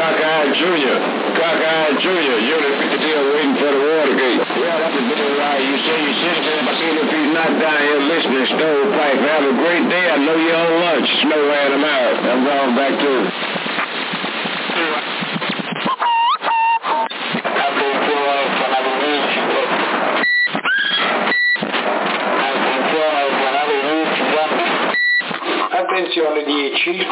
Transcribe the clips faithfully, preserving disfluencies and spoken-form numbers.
Cockeye Junior Cockeye Junior Unit fifty-two waiting for the Watergate. Well, that's a bit of right. You say you're citizen, but seeing if he's not down here listening, stovepipe. Have a great day. I know you're on lunch. Snowman, I'm out. I'm going back to Attenzione dieci.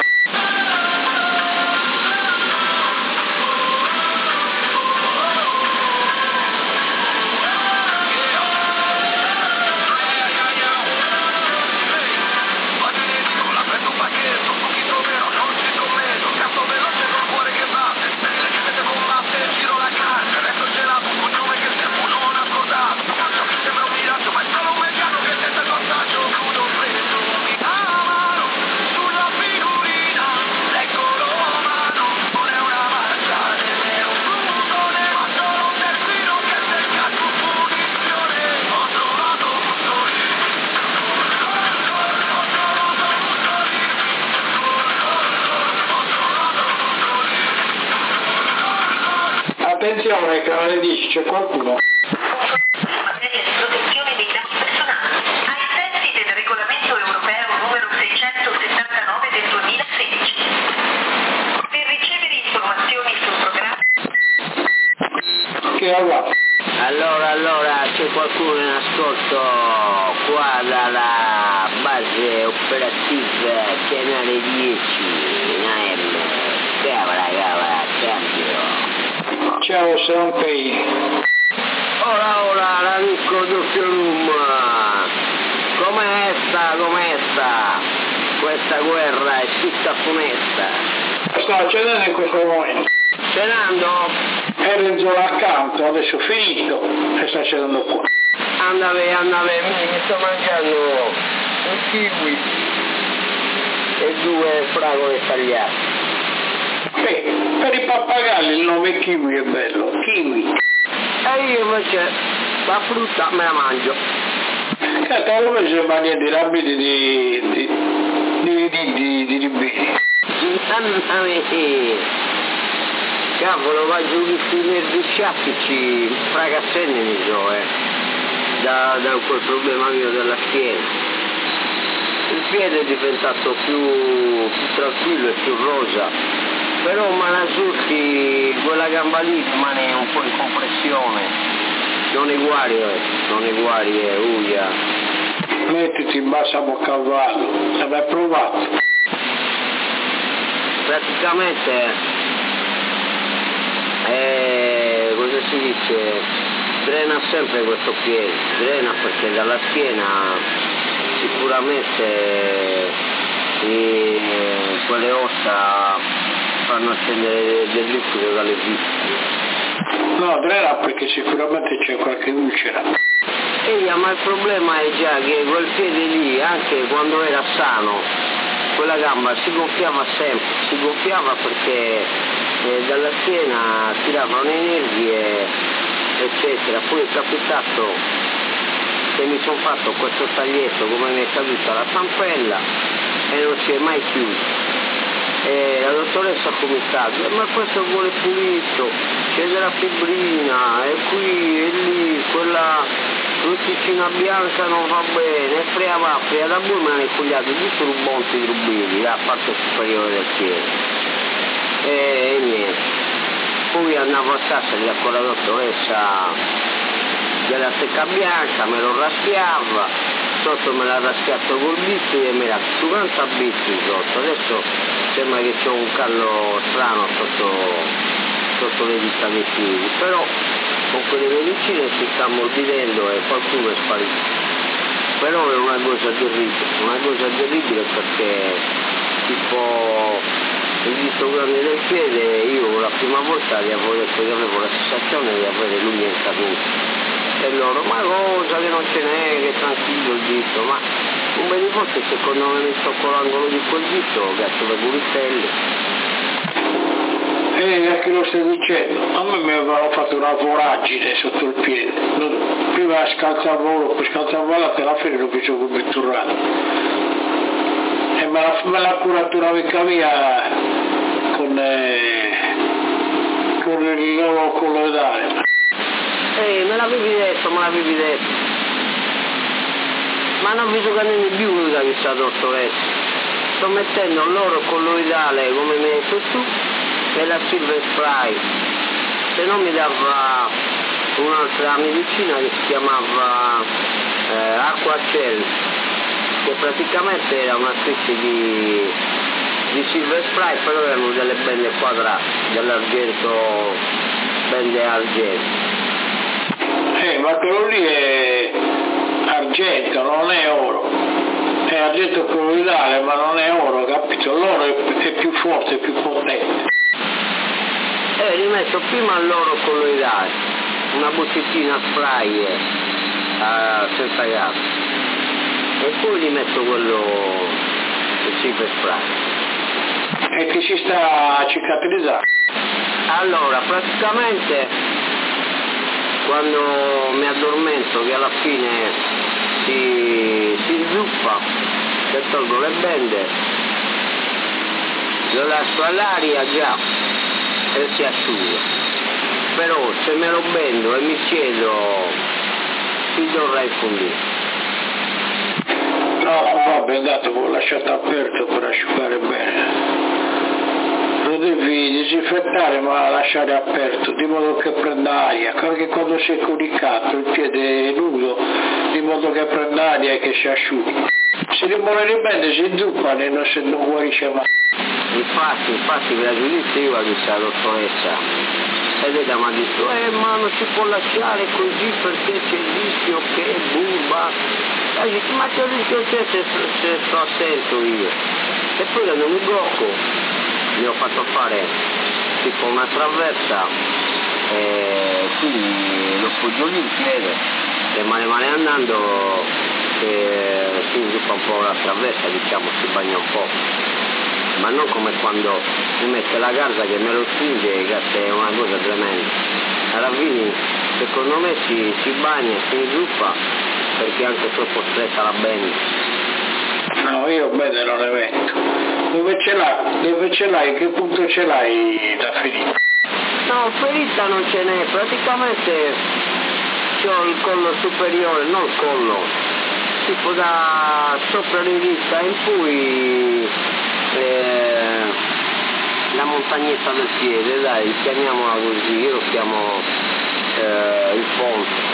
Attenzione, canale dieci, c'è qualcuno. Protezione dei dati personali. Ai sensi del regolamento europeo numero seicentosettantanove del duemilasedici. Per ricevere informazioni sul programma. Che avrà? Allora, allora, c'è qualcuno in ascolto qua dalla base operativa canale dieci in A M. Cavara, cavara, cambio. Ciao Sanpei. Ora, ora, l'amico Doppio Room. Com'è sta, com'è sta? Questa guerra è tutta funesta. Sto cenando in questo momento. Cenando? Ero in zona accanto, adesso finito e sto cenando qua. Andave, andave, mi sto mangiando un kiwi e due fragole tagliate. Beh, per i pappagalli il nome kiwi è bello, kiwi. E io invece la frutta me la mangio. Senta, come si mangia di rabbiti di di di di di di ribini? Mamma mia! Cavolo, va giù questi nervi sciattici, fracassenni mi so, eh, da, da quel problema mio della schiena. Il piede è diventato più, più tranquillo e più rosa, però Manasutti, quella gamba lì rimane un po' in compressione. Non è guario, eh, non è guario, eh, uia. Mettiti in bassa a cavallo, se l'hai provato. Praticamente... Eh, cosa si dice? Drena sempre questo piede, drena perché dalla schiena sicuramente eh, quelle ossa fanno scendere del liquido dalle viscere. No, drena perché sicuramente c'è qualche ulcera. Eia, ma il problema è già che quel piede lì, anche quando era sano, quella gamba si gonfiava sempre, si gonfiava perché eh, dalla schiena tiravano i nervi e, eccetera. Poi è capitato che mi sono fatto questo taglietto come mi è caduta la stampella e non si è mai chiuso. E la dottoressa ha cominciato, ma questo vuole pulito, c'è della fibrina, e qui e lì, quella crosticina bianca non va bene, e frea va, frea da voi me l'hanno incugliato tutti i rubonti di rubini, la parte superiore del piede. E, e niente. Poi andavo a Sassari con la dottoressa della secca bianca, me lo raschiava, sotto me l'ha raschiato col bisturi e mi era su quanta bisturi sotto. Adesso sembra che c'è un callo strano sotto, sotto le dita dei piedi, però con quelle medicine si sta ammorbidendo e qualcuno è sparito. Però è una cosa terribile, una cosa terribile perché tipo il dito grande del piede, io la prima volta gli avevo detto che avevo la sensazione di avere l'ugna in caduta. E loro, ma cosa che non ce n'è, che è tranquillo il dito, ma un bel di volte secondo me mi tocco l'angolo di quel dito, gatto le buritelli. E a chi lo stai dicendo? A me mi avevano fatto una voragine sotto il piede. Non, prima scalzavolo, poi scalzavolo, che alla fine lo fece come turrato. E me la, me la curato un'amica mia con, eh, il loro colloidale. Eh, me l'avevi detto, me l'avevi detto. Ma non vi giocate più l'unica questa dottoressa. Sto mettendo l'oro colloidale come mi hai detto tu e la Silver Spray. Se no mi dava un'altra medicina che si chiamava eh, Aqua Gel, che praticamente era una specie di, di Silver Spray, però erano delle bende quadrate, dell'argento, bende argento. Eh, ma quello lì è argento, non è oro. È argento colloidale, ma non è oro, capito? L'oro è, è più forte, è più potente. Eh, rimetto prima l'oro colloidale, una boccettina spray eh, senza gas, e poi rimetto quello il Silver Spray. E che ci sta cicatrizzando. Allora, praticamente quando mi addormento, che alla fine si, si zuppa, che tolgo le bende, lo lascio all'aria già e si asciuga. Però se me lo bendo e mi siedo si dovrà infondire. No, vabbè, andate, l'ho lasciato aperto per asciugare bene. Lo devi disinfettare ma lasciare aperto, di modo che prenda aria, anche quando sei coricato, il piede è nudo, di modo che prenda aria e che si asciughi. Se rimane le bende si zuppano e non, se non guarisce mai. Infatti, infatti per la giudizia io a questa dottoressa e veda mi ha detto eh ma non si può lasciare così perché c'è il rischio che burba. E ho detto ma che rischio c'è se, se sto attento io? E poi quando mi blocco gli ho fatto fare tipo una traversa e quindi lo poggio lì in piede e male male andando e si sviluppa un po' la traversa, diciamo, si bagna un po', ma non come quando mi mette la garza che me lo stringe, che è una cosa tremenda. Alla fine secondo me si, si bagna, si sviluppa perché anche troppo stretta la bene. No, io bene non le metto. Dove ce l'hai? Dove ce l'hai? Che punto ce l'hai da ferita? No, ferita non ce n'è, praticamente c'ho il collo superiore, non il collo, tipo da sopra l'inghista in cui eh, la montagnetta del piede, dai, chiamiamola così, io lo chiamo eh, il ponte.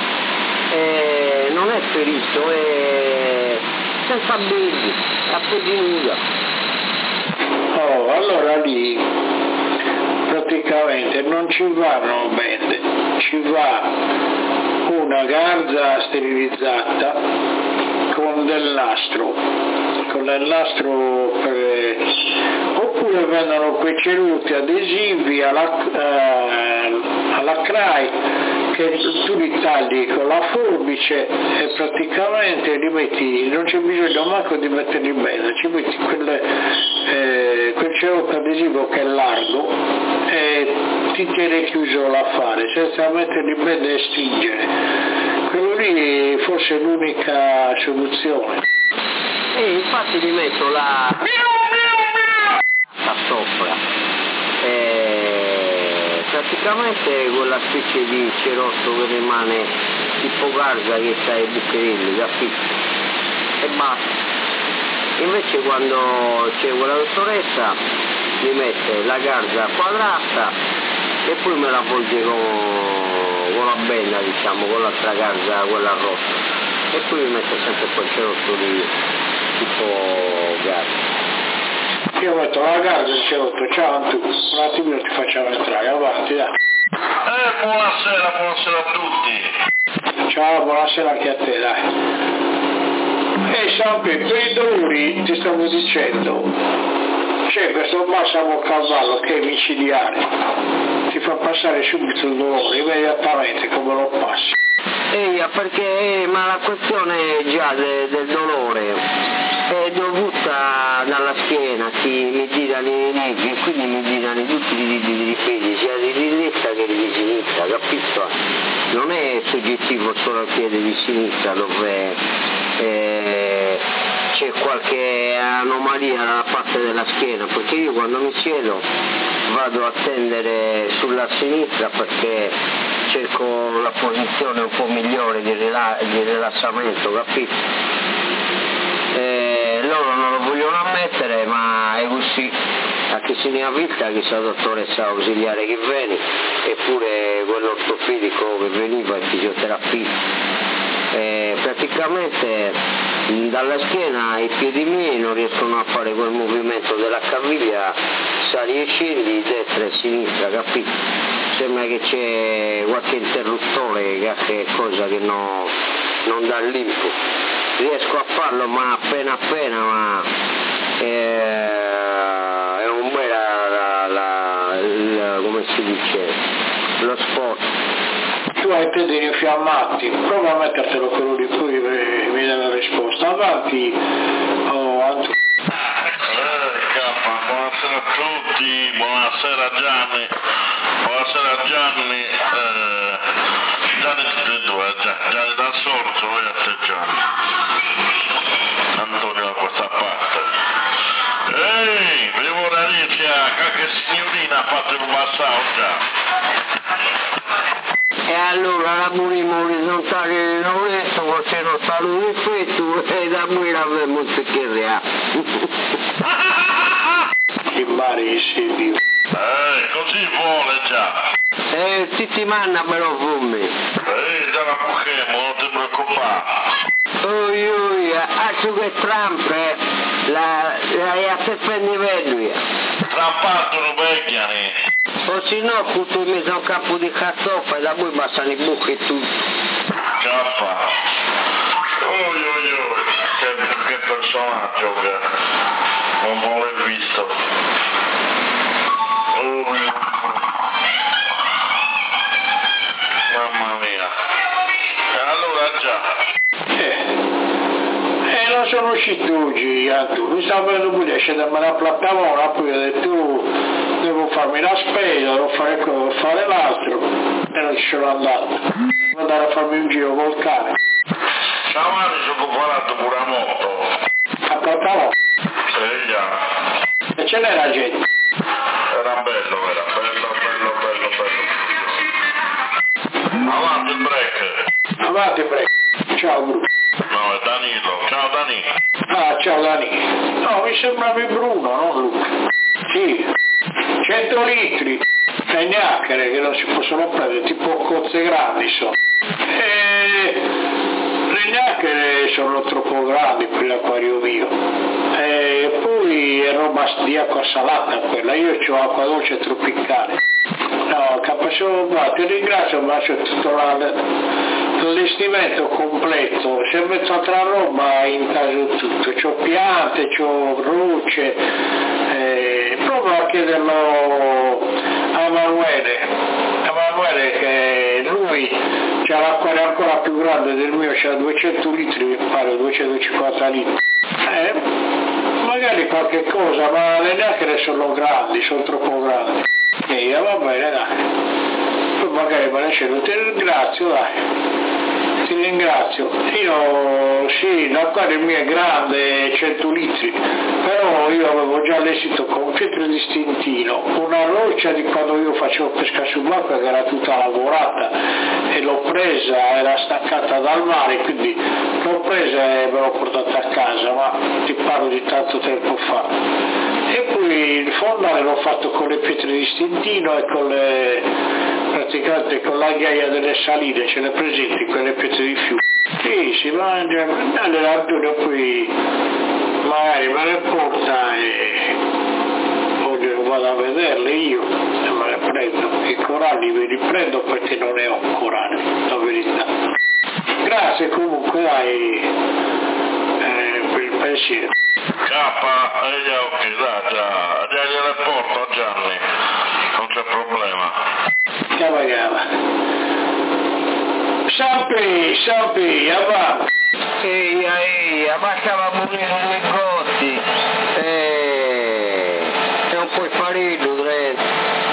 E non è ferito, è senza bigli, a piedi nuda. Oh, allora lì praticamente non ci vanno bende, ci va una garza sterilizzata con del nastro, con del nastro per, oppure vendono quei ceruti adesivi alla, eh, alla C R A I che tu li tagli con la forbice e praticamente li metti, non c'è bisogno manco di metterli bene, ci metti quelle, eh, quel cerotto adesivo che è largo e ti tiene chiuso l'affare senza metterli bene e stringere. Quello lì forse è l'unica soluzione. E infatti gli metto la sopra e praticamente quella specie di cerotto che rimane tipo garza che sta ai bucherilli, capito? E basta. Invece quando c'è quella dottoressa mi mette la garza quadrata e poi me la avvolge con, con la benda, diciamo, con l'altra garza, quella rossa, e poi mi mette sempre quel cerotto lì tipo garza. Io metto la garza e il cerotto, ciao Antu, un attimino ti facciamo entrare, avanti dai. Eh, buonasera, buonasera a tutti. Ciao, buonasera anche a te, dai. E sempre per i dolori ti stavo dicendo, c'è questo balsamo a cavallo che è micidiale, ti fa passare subito il dolore, immediatamente come lo passi. Ehi, perché ma la questione già de, del dolore è dovuta dalla schiena, si mi girano i nervi, quindi mi girano tutti i diti di piedi, sia di destra che di sinistra, capito? Non è soggettivo solo al piede di sinistra dove eh, c'è qualche anomalia dalla parte della schiena, perché io quando mi siedo vado a tendere sulla sinistra perché cerco la posizione un po' migliore di, rila- di rilassamento, capito? E loro non lo vogliono ammettere, ma è così. A chi se ne ha vista, che sia dottoressa ausiliare che viene, eppure quello ortopedico che veniva è fisioterapista. E praticamente dalla schiena ai piedi miei non riescono a fare quel movimento della caviglia, sali e scendi, destra e sinistra, capito? Sembra che c'è qualche interruttore, qualche cosa che no, non dà l'input. Riesco a farlo ma appena appena, ma eh, è un bel la, la, la, come si dice, lo sport. Tu hai i piedi infiammati, prova a mettertelo quello di cui mi dà la risposta. Avanti, oh, Antonio. Eh, K, buonasera a tutti, buonasera Gianni, buonasera Gianni, eh, Gianni tutti e due, Gianni da Sorso, voi a te Gianni, Antonio da questa parte. Ehi, primo Alicia, che signorina ha fatto il passaggio già. E allora la murimo orizzontale di Lorenzo, così non sta lui effetto e da noi l'avremmo secchiere. Che bari Silvio. Eh, così vuole già. E ti manna me lo fummi. Ehi, già la buchemo, non ti preoccupare. Oi oi, a su che trampe, la, la, a te prendi via. Trampato non vecchiani. O se no, tutto in mezzo a un campo di cartoffa e da voi bastano i buchi e tutto. Cappa. Oi oi oi, che, che personaggio che non vuole visto. Oi. Mamma mia. E allora già. Eh, eh non sono uscito oggi, Antonio. Mi stavo vedendo pure, esce da me la piattaforma, poi ho detto devo farmi la spesa, devo fare quello, devo fare l'altro, e non ci sono andato. Devo andare a farmi un giro col cane. Ciao Mani, sono comparato pure a moto. A piattaforma. Sì, già. E ce n'era gente. Era bello, era bello, bello, bello, bello. Avanti il break. Avanti, prego. Ciao Bruno. No, è Danilo. Ciao Dani. Ah, ciao Dani. No, mi sembravi Bruno, non Luca. Sì. cento litri. E gnachere che non si possono prendere, tipo cozze grandi sono. E le gnachere sono troppo grandi per l'acquario mio. E poi è roba di acqua salata quella, io ho acqua dolce tropicale. No, capace, ma ti ringrazio, ma c'è tutto la, l'allestimento completo, si è messo altra roba in caso tutto, c'ho piante, c'ho rocce, eh, prova a chiederlo a Emanuele, Emanuele che lui c'ha l'acquario ancora più grande del mio, c'ha duecento litri, mi pare, duecentocinquanta litri. Eh, magari qualche cosa, ma le gnachere sono grandi, sono troppo grandi. E va bene, dai. Poi magari me ne scendo, ti ringrazio, dai. Ti ringrazio. Io, sì, l'acquario mio è grande, cento litri, però io avevo già l'esito con pietre di stintino, una roccia di quando io facevo pesca subacquea che era tutta lavorata e l'ho presa, era staccata dal mare, quindi l'ho presa e me l'ho portata a casa, ma ti parlo di tanto tempo fa. E poi il fondale l'ho fatto con le pietre di stintino e con le, praticamente con la ghiaia delle saline, ce le presenti quelle pietre di fiume. Sì, si mangia, allora Antonio poi magari me le porta e oggi vado a vederle io e me le prendo. I coralli me li prendo perché non ne ho coralli, la verità. Grazie comunque dai eh, per il pensiero. Cappa, eh, ok, dai, già, già gliele porto a Gianni, non c'è problema. Cava cava. Sappi, sappi, avanti. Ehi, ehi, bastava morire nei costi. E non puoi fare Trento.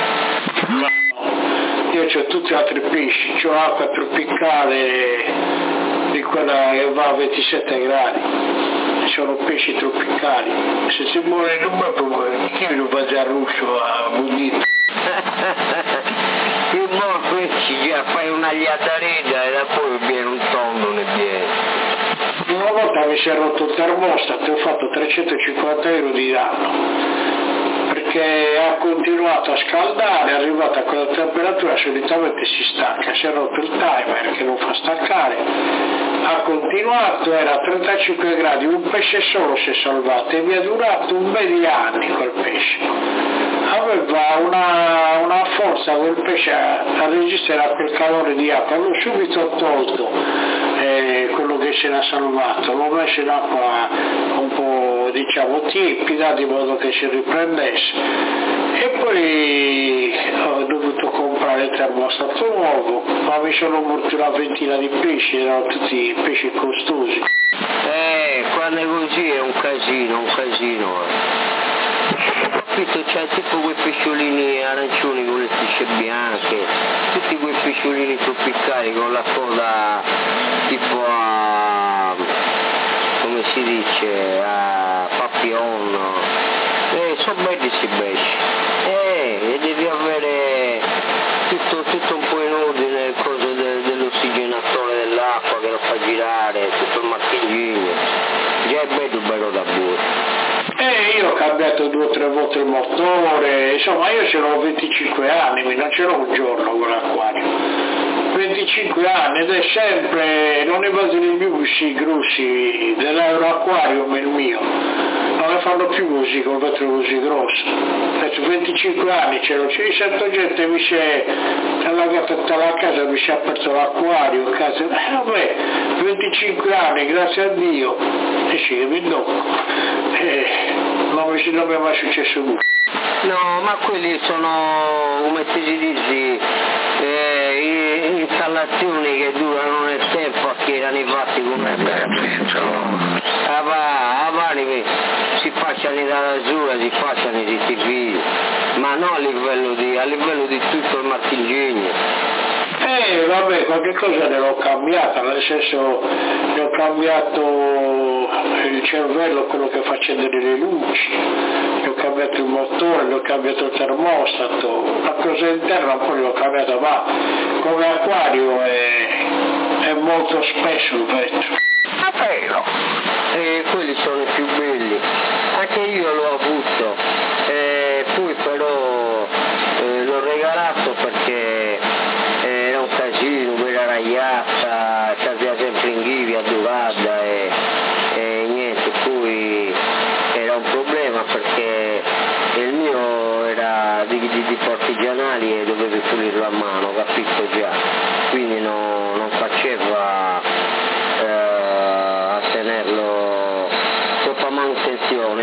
Io ho tutti altri pesci, ho acqua tropicale di quella che va a ventisette gradi. Sono pesci tropicali, se si muore in un po' chi lo fa già russo a Budito? via, fai una gliatareda e poi viene un tondo, ne viene. Una volta mi si è rotto il termostato e ho fatto trecentocinquanta euro di danno. Perché ha continuato a scaldare, è arrivata a quella temperatura, solitamente si stacca, si è rotto il timer che non fa staccare, ha continuato, era a trentacinque gradi, un pesce solo si è salvato e mi è durato un bel di anni quel pesce. Aveva una, una forza quel pesce a, a resistere a quel calore di acqua, l'ho subito tolto eh, quello che se l'ha salvato, l'ho messo in acqua un po' diciamo tiepida di modo che si riprendesse e poi ho dovuto comprare il termostato nuovo, ma mi sono morti una ventina di pesci, erano tutti pesci costosi. Eh, quando è così è un casino, un casino. Capito, c'è tipo quei pesciolini arancioni con le strisce bianche, tutti quei pesciolini tropicali con la coda tipo a, come si dice, a papillon, eh, sono belli questi pesci, eh, e devi avere tutto, tutto un po' in ordine, il coso de, dell'ossigenatore dell'acqua che lo fa girare, tutto il marchingino, già è bello bello da buono. E io ho cambiato due o tre volte il motore, insomma io ce l'ho venticinque anni, non ce l'ho un giorno con l'acquario. venticinque anni ed è sempre, non è base dei bussi grossi dell'aeroacquarium il mio, non ne fanno più così con vetro così grosso. Adesso venticinque anni ce l'ho, c'è certa gente mi si è allagata tutta la casa, mi si è aperto l'acquario, casa, eh, vabbè, venticinque anni, grazie a Dio, e sì, mi tocco. Eh, non mi, non mi è mai successo nulla. No, ma quelli sono, come si dice, eh, installazioni che durano nel tempo a che erano fatti come a vari si facciano dalla giura, si facciano di T V, ma non a livello di, a livello di tutto il marchingegno. Eh vabbè, qualche cosa ne l'ho cambiata, nel senso ne ho cambiato il cervello, quello che fa accendere le luci, ne ho cambiato il motore, ne ho cambiato il termostato, la cosa interna un po' ne ho cambiata, ma come acquario è, è molto spesso il vetro. Ah, vero? E quelli sono i più belli, anche io l'ho avuto, eh, poi però eh, l'ho regalato perché era un casino, quella ragazza, c'aveva sempre in ghivia, durata e, e niente, poi era un problema perché il mio era di, di, di partigianali e dovevi pulirlo a mano, capito già, quindi no, non faceva eh, a tenerlo sotto manutenzione.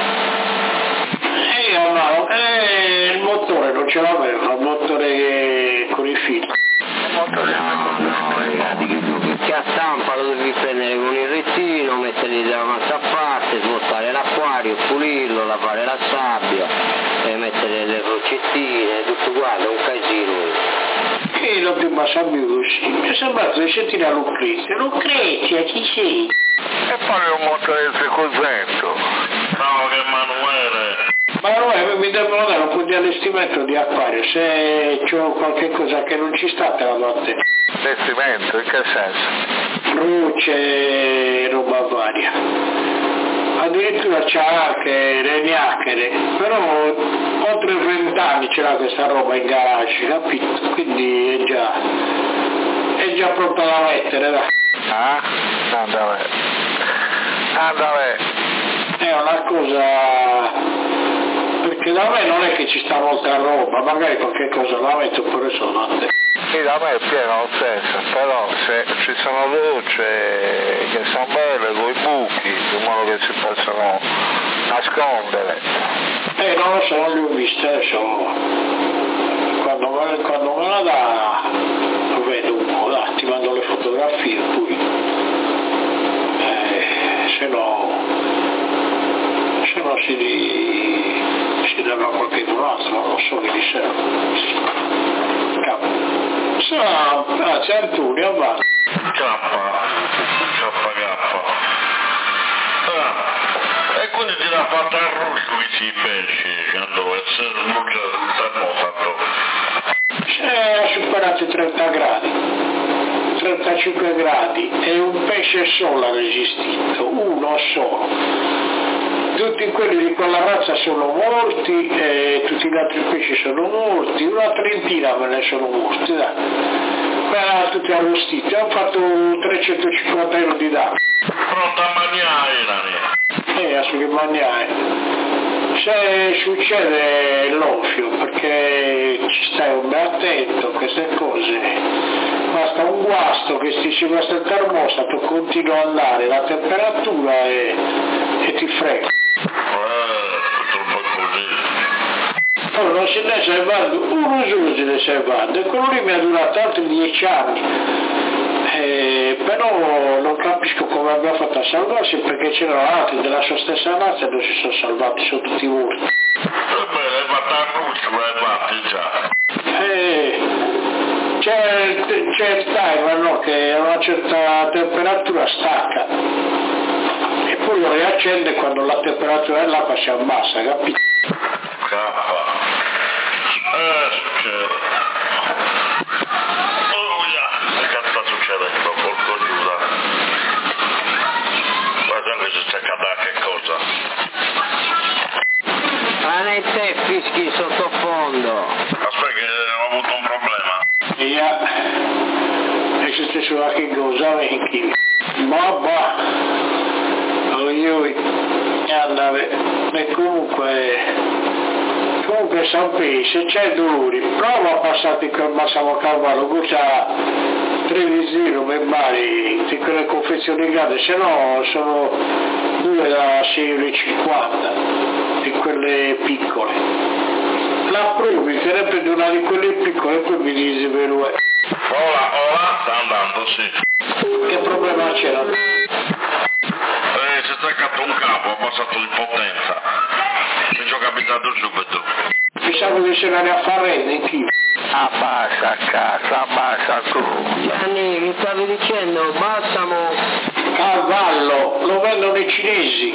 E io no, eh, il motore non ce l'avevo, il motore con i fili. No, no, ragazzi, che a stampa lo devi prendere con il retino, metterli da un'altra parte, smontare l'acquario, pulirlo, lavare la sabbia, e mettere le rocettine, tutto guarda, un casino. E l'ho prima sabbia così, mi è sembrato di sentire a Lucrezia, Lucrezia, chi sei? E poi un motore cos'etto? No, che Emanuele. Ma no, mi devono dare un po' di allestimento di acquario, se c'ho qualche cosa che non ci sta te la do a te. Allestimento, in che senso? Luce e roba varia. Addirittura c'ha anche le gnachere, però oltre vent'anni ce l'ha questa roba in garage, capito? Quindi è già, è già pronta da mettere, dai. Ah? Andava. Andava. È una cosa... perché da me non è che ci sta molta roba, magari qualche cosa la metto pure solo a te. Sì, da me è pieno lo stesso, però se ci sono luci che sono belle con i buchi, in modo che si possono nascondere. Eh, non lo so, non li ho viste, adesso quando me, quando me la dà lo vedo un po', dai, ti mando le fotografie poi, eh, se no, se no si, di, si deve a qualcun altro, non lo so che li serve. Capo. Ciao, grazie Antonio, va. K, K, K. Ah, e quindi ti dà fatta il rusco i pesci, quando è il termostato. C'è superati i trenta gradi, trentacinque gradi, e un pesce solo ha resistito, uno solo. Tutti quelli di quella razza sono morti, e tutti gli altri pesci sono morti, una trentina me ne sono morti, dai. Ma erano tutti arrostiti, hanno fatto trecentocinquanta euro di danno. Pronto a mangiare, Eh, adesso che mangiare. Se succede l'offio, perché ci stai un bel attento a queste cose, basta un guasto che ti si guasta il termostato, continua ad andare la temperatura e, e ti frega. Oh, non se ne è salvato uno solo, se ne è salvato, e quello lì mi ha durato altri dieci anni, eh, però non capisco come abbia fatto a salvarsi, perché c'erano altri della sua stessa razza e non si sono salvati, sono tutti morti. Beh, hai fatto a luce, ma hai fatto già. Eh, c'è, c'è il timer, no, che a una certa temperatura stacca e poi lo riaccende quando la temperatura dell'acqua si abbassa, capito? Eh, succede. Oh, yeah. Che cazzo sta succedendo? Porco Giuda. Guarda che c'è accada che cosa. Ah, e te fischi sottofondo. Aspetta che ho avuto un problema. Ja, e se stesso anche cosa vecchi. Ma bah. Oh, io, andare. E comunque... Comunque sappi, se c'è dolore, prova a passarti quel massimo cavallo, c'ha tre zero membari di quelle confezioni grandi, se no sono due da sei euro e cinquanta di quelle piccole. La provi, te ne prendi una di quelle piccole e poi mi dici per due. Ora, ora sta andando, sì. Che problema c'era? Eh, si è staccato un capo, ha passato di potenza. Mi ci ho capitato subito. Pensavo che se ne a fare neanch'io. Abbassa cazzo, abbassa tu. Gianni, mi stavi dicendo, balsamo. Cavallo, lo vendono i cinesi.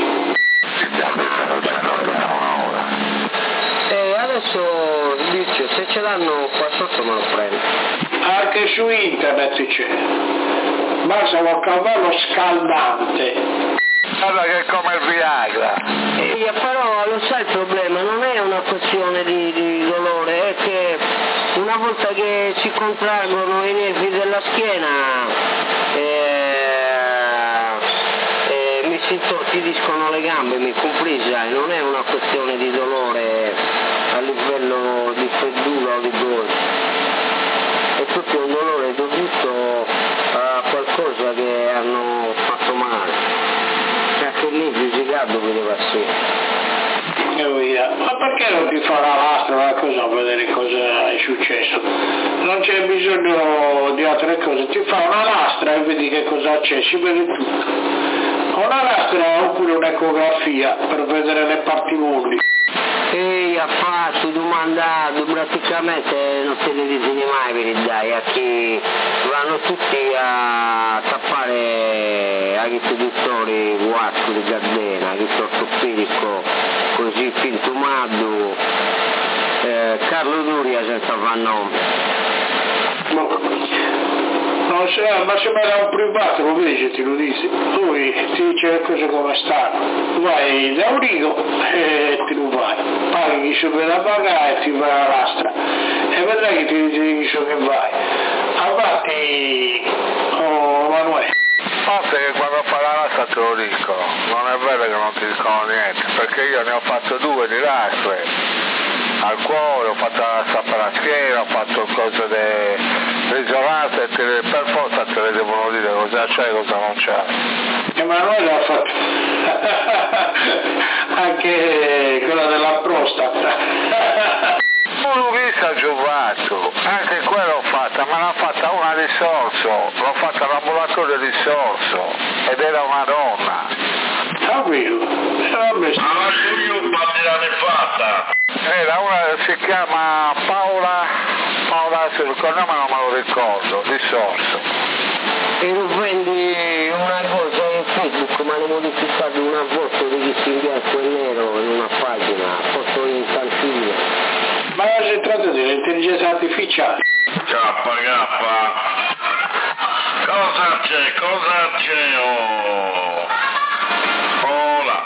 E adesso dice, se ce l'hanno qua sotto me lo prendo. Anche su internet c'è. Balsamo a cavallo scaldante. Guarda che è come il Viagra. E però lo sai il problema, non è una questione di, di dolore, è che una volta che si contraggono i nervi della schiena eh, eh, mi si intorpidiscono le gambe, mi compresa, e non è una questione di dolore a livello di freddura o di gola, è proprio un dolore dovuto a qualcosa che hanno fatto male. Che lì giudicato vedeva sì. Ma perché non ti fa la lastra una cosa a vedere cosa è successo? Non c'è bisogno di altre cose, ti fa una lastra e vedi che cosa c'è, si vede tutto. Una lastra oppure un'ecografia per vedere le parti molli. Ehi, ha fatto domandato, praticamente non te ne disegni mai per il dai, a chi vanno tutti a tappare a chi dottori guasco di Gardena, che ortopedico, così fintumato, eh, Carlo Duria senza far nome. Non so, ma se me era un privato, lo vedi, ti lo dici, lui ti dice le cose come stanno, vai da Urigo e ti lo vai, paghi chi so per la paga e ti vai alla lastra e vedrai che ti dice chi so che vai. Avanti, oh Manuele. Forse che quando fa la lastra te lo dicono, non è vero che non ti dicono niente, perché io ne ho fatto due di lastre. Al cuore, ho fatto la lastra per la schiena, ho fatto cose di risonanza e te le, per forza te le devono dire cosa c'è e cosa non c'è. Emanuele ha fatto anche quella della prostata. Non l'ho vista Giovanni, anche quella l'ho fatta, ma l'ha fatta una di Sorso, l'ho fatta all'ambulatorio di Sorso ed era una donna. Ah, vero? Ah, io un po' di anni fatta. Era una, si chiama Paola, Paola se lo ricordo ma non me lo ricordo, di Sorso. E non prendi una cosa in Facebook, ma ne modificate una foto di chi si in bianco e nero in una pagina, foto in cantina. Ma si tratta di un'intelligenza artificiale. Kappa, kappa. Cosa c'è? Cosa c'è? Oh. Hola.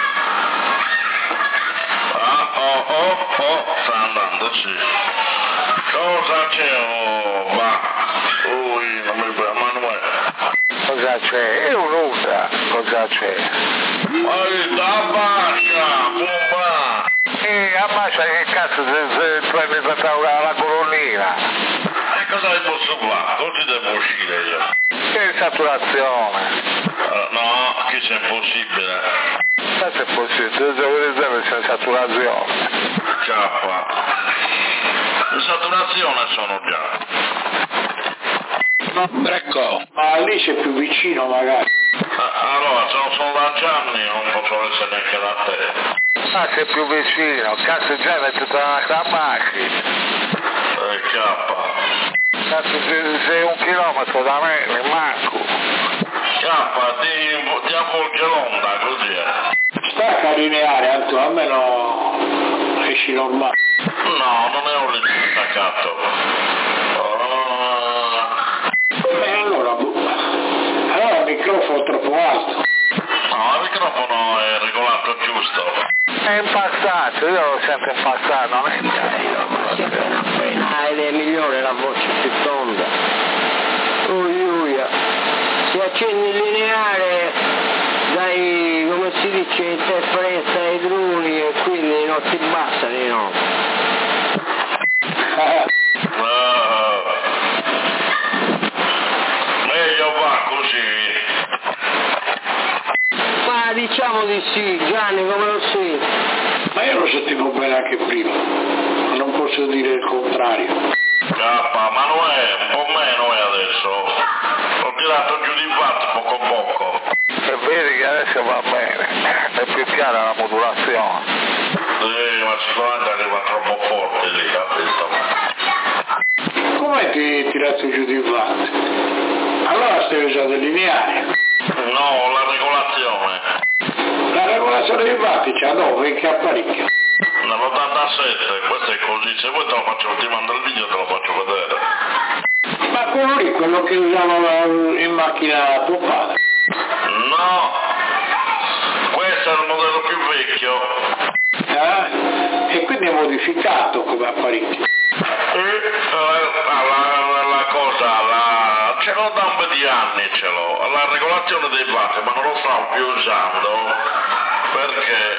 Ah, oh, oh, oh. Sta andando, sì. Cosa c'è? Oh, va. Ui, non mi prende, Manuele. Cosa c'è? Io nulla. Cosa c'è? Ma abbascia, bomba. E abbascia che cazzo se, se prendi tutta la, la colonnina. E cosa ne posso fare? Così devo uscire io. Che saturazione. Uh, no, che c'è impossibile. Questo è possibile, devo dire che c'è saturazione. Cappa. Di saturazione sono già. Ecco, ma lì c'è più vicino magari. Ah, allora, se non sono da Gianni non posso essere neanche da te. Ah, sei più vicino, cazzo già è tutta la macchina. Eh, cappa. Cazzo sei, sei un chilometro da me, ne manco. Cappa, ti, ti avvolge l'onda così. Eh. Stacca a lineare, Anto, almeno esci normale. No, non è un staccato. E allora, boh. Allora il microfono è troppo alto. No, il microfono è regolato giusto. È impassato, io lo sento impassato, non è Appena appena ed è migliore la voce più tonda. Uiuia. Si accende il lineare dai, come si dice, interferenza ai droni e quindi non ti basta di no. Uh, meglio va così. Ma diciamo di sì, Gianni, come lo sei? Ma io lo sentivo bene anche prima, non posso dire il contrario. Cappa, ma non è un po' meno è adesso. Ho tirato giù di fatto poco a poco. E vedi che adesso va bene, è più chiara la modulazione. Sì, ma sicuramente arriva troppo forte lì, capito? Come ti hai tirato giù di watt? Allora stai usando il lineare. No, la regolazione. La regolazione dei watt c'ha dove? In che apparecchio? Nell'ottantasette, questo è così, se vuoi te lo faccio, ti mando il video, te lo faccio vedere. Ma quello lì, quello che usavano in macchina tuo padre? No, questo è il modello più vecchio. Eh? E quindi è modificato come apparecchio. E la, la, la cosa, la, ce l'ho da un po' di anni, ce l'ho, la regolazione dei watt, ma non lo stavo più usando perché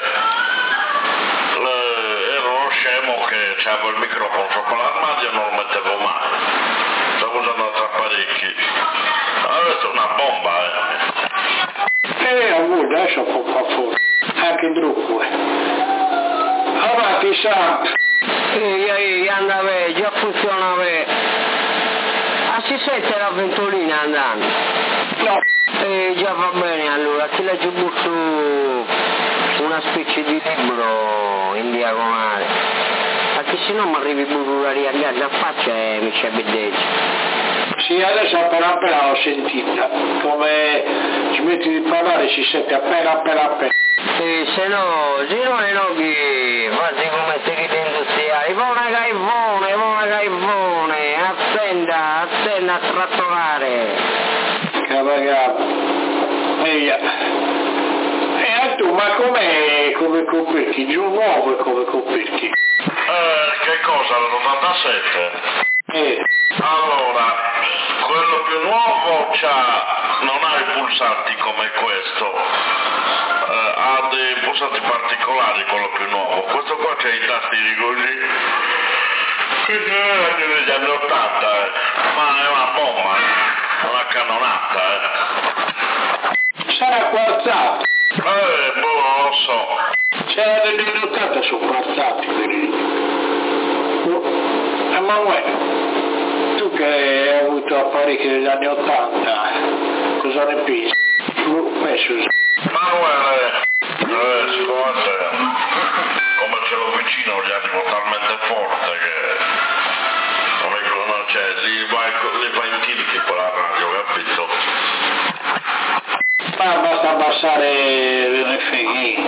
le, ero uno scemo che c'avevo il microfono sopra l'armadio e non lo mettevo mai. Stavo usando altri apparecchi. Adesso è una bomba, eh. E avuto, adesso un po' fuori. Anche drucco, eh. Avanti, Sam. Ehi, ehi, andava, già funziona, beh. Ah, si sente la ventolina andando? No. Eh, già va bene allora, ti leggo su una specie di libro in diagonale, perché se no mi arrivi pure a riandare la faccia e mi c'è bedeggia. Sì, adesso appena appena l'ho sentita, come ci metti di parlare si sente appena appena appena. E se no, se no è no che fatti come stai industriali, vona caivone, vona caivone, attenda, attenda a trattorare. Cavagà. Eia. E tu, ma com'è come coperchi? Giù nuovo è come coperchi? Eh, che cosa, l'ottantasette? Eh. Allora, quello più nuovo c'ha, non ha i pulsanti come questo, eh, ha dei pulsanti particolari quello più nuovo, questo qua c'ha i tasti così, questo è degli anni ottanta, eh. Ma è una bomba, eh. Una cannonata, eh. Sarà quarzato. Eh, boh, non lo so. C'era degli anni ottanta sono quarzati per il... Emanuele, tu che hai avuto apparecchi negli anni ottanta, cosa ne pensi? Penso. Manuele, eh, secondo te, come ce l'ho vicino gli arrivo talmente forte che non è che non c'è, li vai, li vai in tilt con la radio, capito? Ma basta abbassare l'R F G,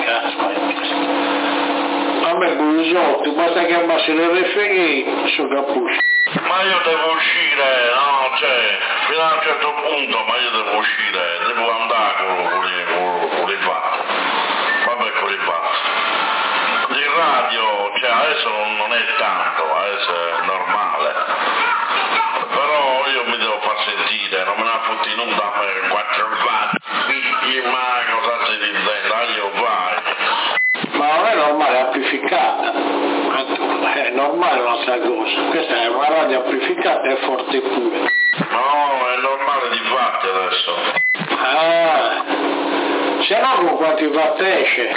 cazzo. A me bullosotto, basta che abbassi l'R F G, sono capuccio. Ma io devo uscire, no, cioè, fino a un certo punto, ma io devo uscire, devo andare con, con, con, con i fatti. Vabbè, con i fatti. Di radio, cioè, adesso non, non è tanto, adesso è normale. Però io mi devo far sentire, non me la fotti nuda per quattro fatti, ma cosa si dice, io vai. Ma non è normale, è amplificata. È normale un'altra cosa. Questa è una radio amplificata e forte pure. No, è normale di fatti adesso. Ah, se no con quanti watt esce?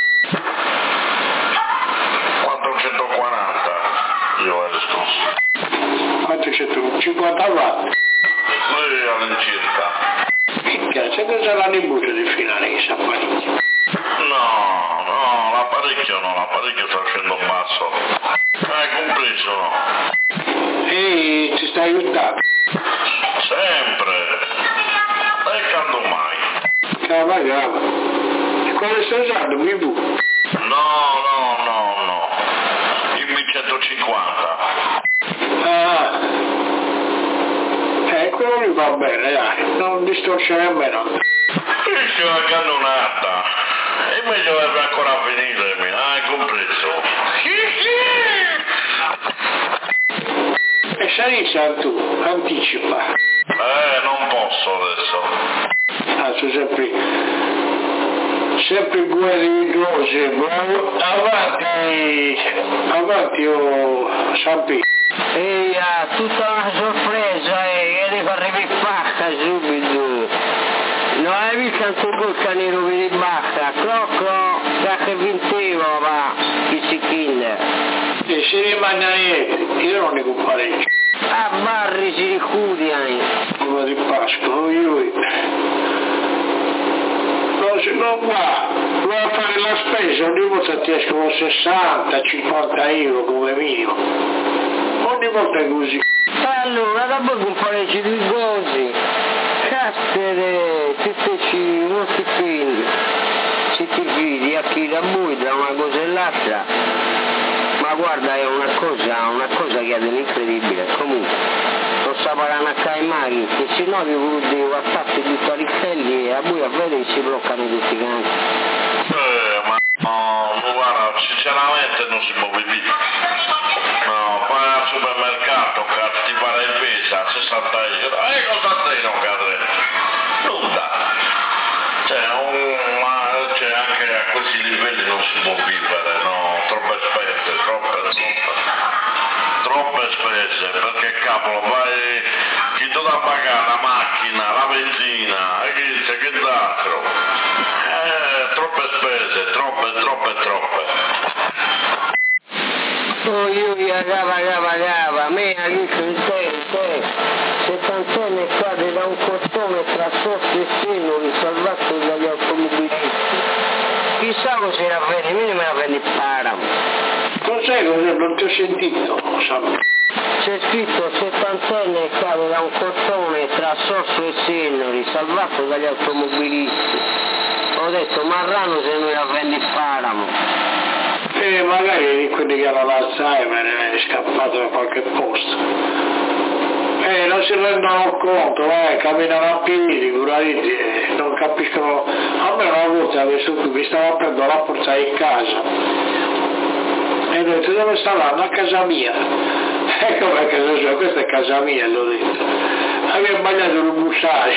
quattrocentoquaranta io esco. quattrocento cinquanta watt? Noi all'incirca. Minchia, c'è cosa l'anibuto di finale che sa parecchio. No, no, l'apparecchio no, l'apparecchio sta scendendo basso. Hai compreso, no? Ehi, ti stai aiutando? Sempre. E quando mai? Cava, cava. E quale stai usando? B V? No, no, no, no. Il M centocinquanta. Ah. Eh, quello lì va bene, dai. Non distorce nemmeno. C'è una cannonata. E meglio deve ancora finire, mi hai compreso? E Sarisa tu, anticipa. Eh, non posso adesso. Ah, sono sempre, sempre guerrigliosi, avanti, avanti, oh, Sampi. Ehi, ah, tutta una sorpresa, eh, che devo arrivare in pacca subito. Non hai visto anche quel canino di bacca? Crocco, da che vintevo, va, chi si kinder. E si rimane a niente, io non ne comparecchio. A barri si ricudi, eh. Come di Pasqua, ui. No, se non va, va a fare la spesa, ogni volta ti escono sessanta cinquanta euro come minimo. Ogni volta è così. Allora, da voi comparecchi due cose. Caspere, tutte ci non si quindi. Se ti fidi a chi da voi da una cosa e l'altra. Ma guarda, è una cosa, una cosa che ha dell'incredibile. Comunque, non sta parlando a Caimari, che se no devo attacchi di Tarifelli e a voi a vedere si bloccano tutti i canti. Eh, ma no, guarda, sinceramente non si può vivere. No, vai al supermercato, cazzo, ti pare il pesa, sessanta euro. E cosa te non cadere? Nulla. Cioè, un, ma, cioè, anche a questi livelli non si può vivere, no? Troppe spese, troppe, troppe. Troppe spese, perché cavolo, vai, chi tu da pagare la macchina, la benzina, e chi dice che d'altro? Eh, troppe spese, troppe, troppe, troppe. Oh, io via cava, cava, cava, a me ha detto in te, te, settantenne cade da un costone tra sotto e seno risalvato dagli automobilisti. Chissà cosa era bene, io me la prendi il paramo. Cos'è? Non ti ho sentito, Sampi. C'è scritto settantenne cade da un costone tra Sosso e Seno risalvato dagli automobilisti. Ho detto marrano se non la prendi il paramo. E magari di quelli che hanno l'Alzheimer è scappato da qualche posto. E non si rendono conto, eh, camminano a piedi, curati, eh, non capiscono. A me una volta questo qui mi stava prendendo la portare in casa. E ho detto dove sta andando? A casa mia. Ecco perché lo so, questa è casa mia, l'ho detto. Avevo sbagliato il bussare.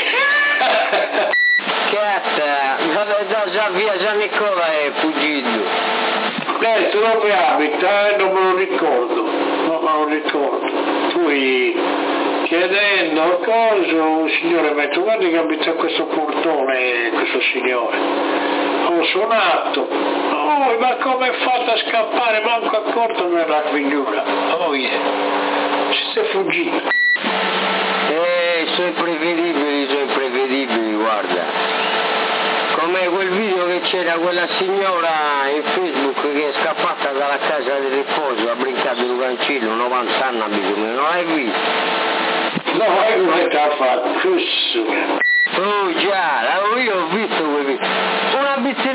Cazzo, da già via Gian Nicola è fuggito. Eh, tu dove abita? Eh, non me lo ricordo, non me lo ricordo. Poi chiedendo cosa, un signore mi ha detto guarda che abita a questo portone, questo signore. Ho suonato, oh ma come è fatto a scappare, manco accorto nella figliura. Oh yeah, ci sei fuggito. Eh, sono imprevedibili, sono imprevedibili, guarda. Come quel video che c'era quella signora in Facebook che è scappata dalla casa di riposo, ha brincato il cancillo, novanta anni ha bisogno, non l'hai visto? No, ma come ti ha fatto? Questo. Oh già, io ho visto quel video. Una bizzelletta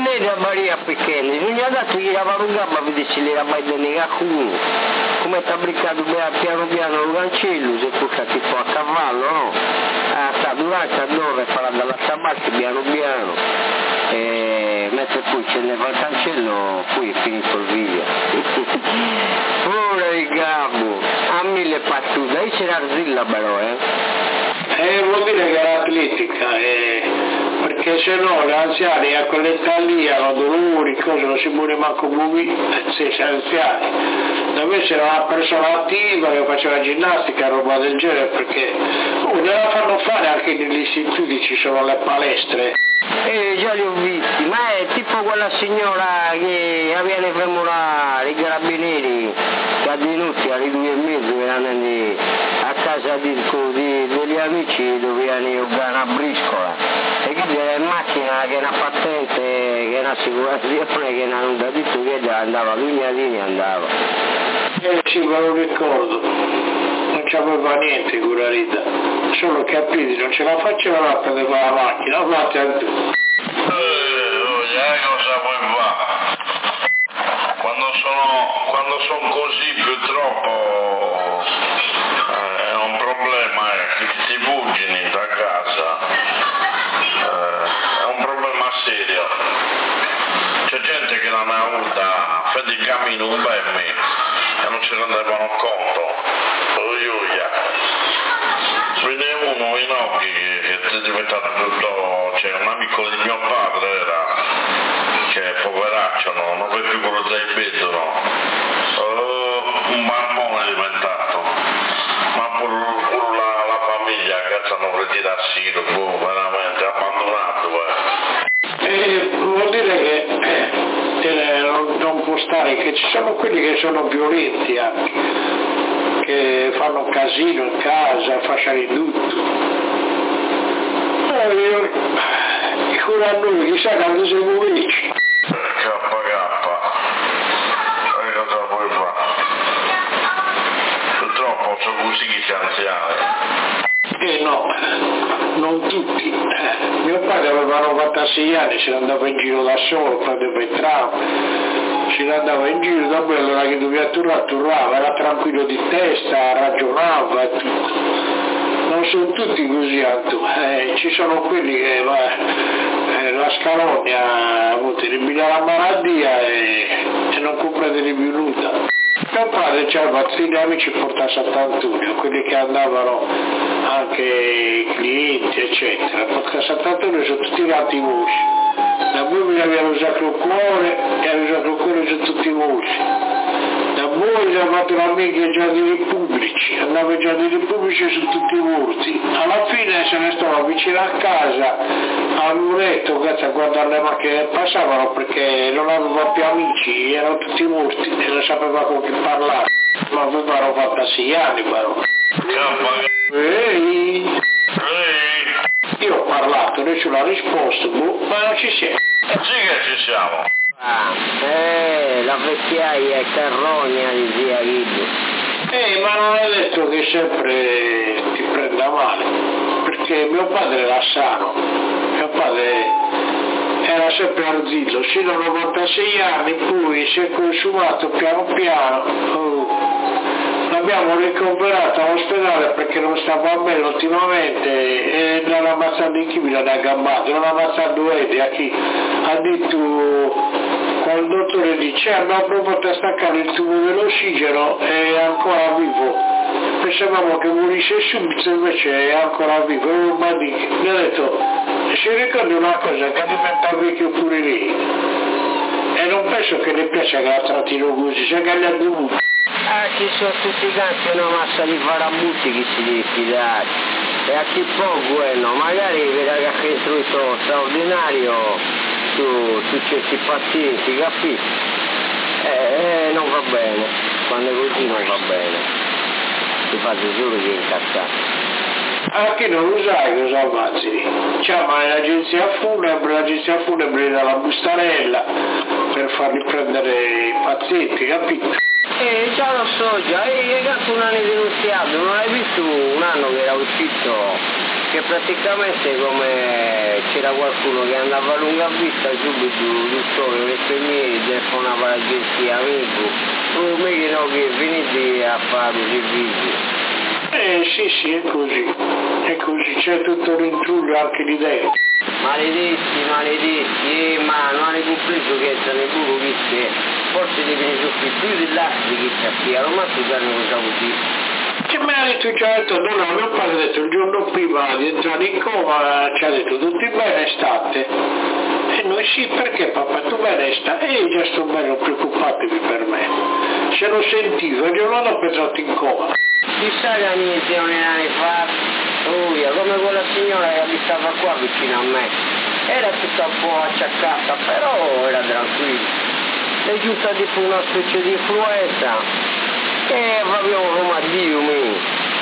faria perché bisogna dato che la varugamba vede se le rabai da negacuno, come sta briccato piano piano il cancello, se tocca tipo a cavallo, no? Ah, sta durante a dove farà dalla tabacca piano piano, e mentre poi ce ne va il cancello, poi è finito il video. Ora il gabbo, a mille battute, lei c'era Arzilla però, eh? Eh, vuol dire che era atletica, eh, perché se no gli anziani a quell'età lì hanno dolori, cose, non si muore manco bubi, eh, se sei anziani. Da me c'era una persona attiva che faceva ginnastica, roba del genere, perché oh, la fanno fare anche negli istituti, ci sono le palestre. Eh, già li ho visti, ma è tipo quella signora che aveva le femorali, i carabinieri, che ha denunciato alle due e mezzo che erano a casa di, di, degli amici dove hanno una briscola. E quindi è una macchina che è una patente, che è un'assicurazione, che non ha detto che andava, linea linea andava. Eh sì, me lo ricordo. Non c'aveva niente quella rita, solo che a piedi non ce la facevano a prendere con la macchina, fate a tu. Eh, cosa vuoi fare? Quando sono, quando sono così purtroppo eh, è un problema, eh, che ti buggini da casa, eh, è un problema serio. C'è gente che non ha avuta, fa di cammino un bemmi e non ci rendevano conto. Vede uno in occhi che è diventato tutto, cioè un amico di mio padre era, che è poveraccio, no? Non vede più quello zaibetto, no? Uh, un bambone è diventato, ma pure, pure la, la famiglia che hanno ritirato asilo, boh, veramente abbandonato. Eh. E vuol dire che eh, non, non può stare, che ci sono quelli che sono violenti anche, che fanno un casino in casa, facciano tutto. Eh, io, quello a noi, chissà quando siamo ricchi. K K, e cosa puoi fare? Purtroppo sono così gli anziani. Eh no, non tutti. Eh, mio padre aveva novantasei anni, se ne andava in giro da solo, prendeva il tram, se ne andava in giro, da quello che doveva turrare, turrava, era tranquillo di testa, ragionava e tutto. Non sono tutti così, Anto. Eh, ci sono quelli che va, eh, la scalogna ha avuto la malattia e, e non comprende più nulla. Mio padre c'aveva zii amici porta a Sant'Antonio, quelli che andavano anche clienti eccetera, porta a Sant'Antonio sono tutti ratti voci. Da voi avevano il Sacro Cuore e il Sacro Cuore sono tutti voci. Da voi si ha fatto l'amico ai giardini pubblici, andava ai giardini pubblici su tutti i morti. Alla fine se ne stava vicino a casa, al muretto, a guardare le macchine che passavano perché non aveva più amici, erano tutti morti e non sapeva con chi parlare. Ma avevano fantasei anni però. Ehi! Ehi! Io ho parlato, nessuno ha risposto, boh, ma non ci siamo. Sì che ci siamo. Ah, eh, la vecchiaia è carrogna di zia Guido. Eh, ma non è detto che sempre ti prenda male, perché mio padre era sano, mio padre era sempre arzillo, sino a novantasei anni, poi si è consumato piano piano, oh, l'abbiamo ricoverato all'ospedale perché non stava bene ultimamente e non ha ammazzato in chi mi l'ha gambato, non ha ammazzato due a chi ha detto. Il dottore dice abbiamo provato a staccare il tubo dell'ossigeno e è ancora vivo, pensavamo che morisse subito, invece è ancora vivo. E ma mi ha detto si ricorda una cosa, che diventa vecchio pure lì e non penso che le piaccia che la trattino così, se che le ha dovuto. Ah, ci sono tutti i canti una massa di farabutti che si deve fidare e a chi può quello, magari vedrà che ha costruito straordinario su, su certi pazienti, capito? Eh, eh, non va bene, quando è così non va bene, ti fate solo che incazzare. Anche non lo sai cosa ammazzi, chiama l'agenzia funebre, l'agenzia funebre dà la bustarella per farli prendere i pazienti, capito? Eh, già lo so già, e che cazzo non hai denunziato, non hai visto un anno che era uscito che praticamente come c'era qualcuno che andava a lunga vista subito il dottore, le infermieri telefonava all'agenzia amico, tu meglio no che venite a fare i servizi. Eh sì sì è così, è così, c'è tutto l'intruglio anche di dentro. Maledetti, maledetti, eh, ma non hai compreso che sono il buco che forse devi soffrire più dell'altro che sta qui, allora tu sanno cosa vuol dire. Che me l'ha detto già detto, no, no, mio padre ha detto il giorno prima di entrare in coma, ci ha detto tutti bene state. E noi sì, perché papà tu bene sta? E io già sto bene, non preoccupatevi per me. Se lo sentivo, io non ho pensato in coma. Chissà che niente non era ne fatto. Oh, come quella signora che abitava qua vicino a me. Era tutta un po' acciaccata, però era tranquilla. È giusta tipo una specie di influenza. E proprio come a Dio mio.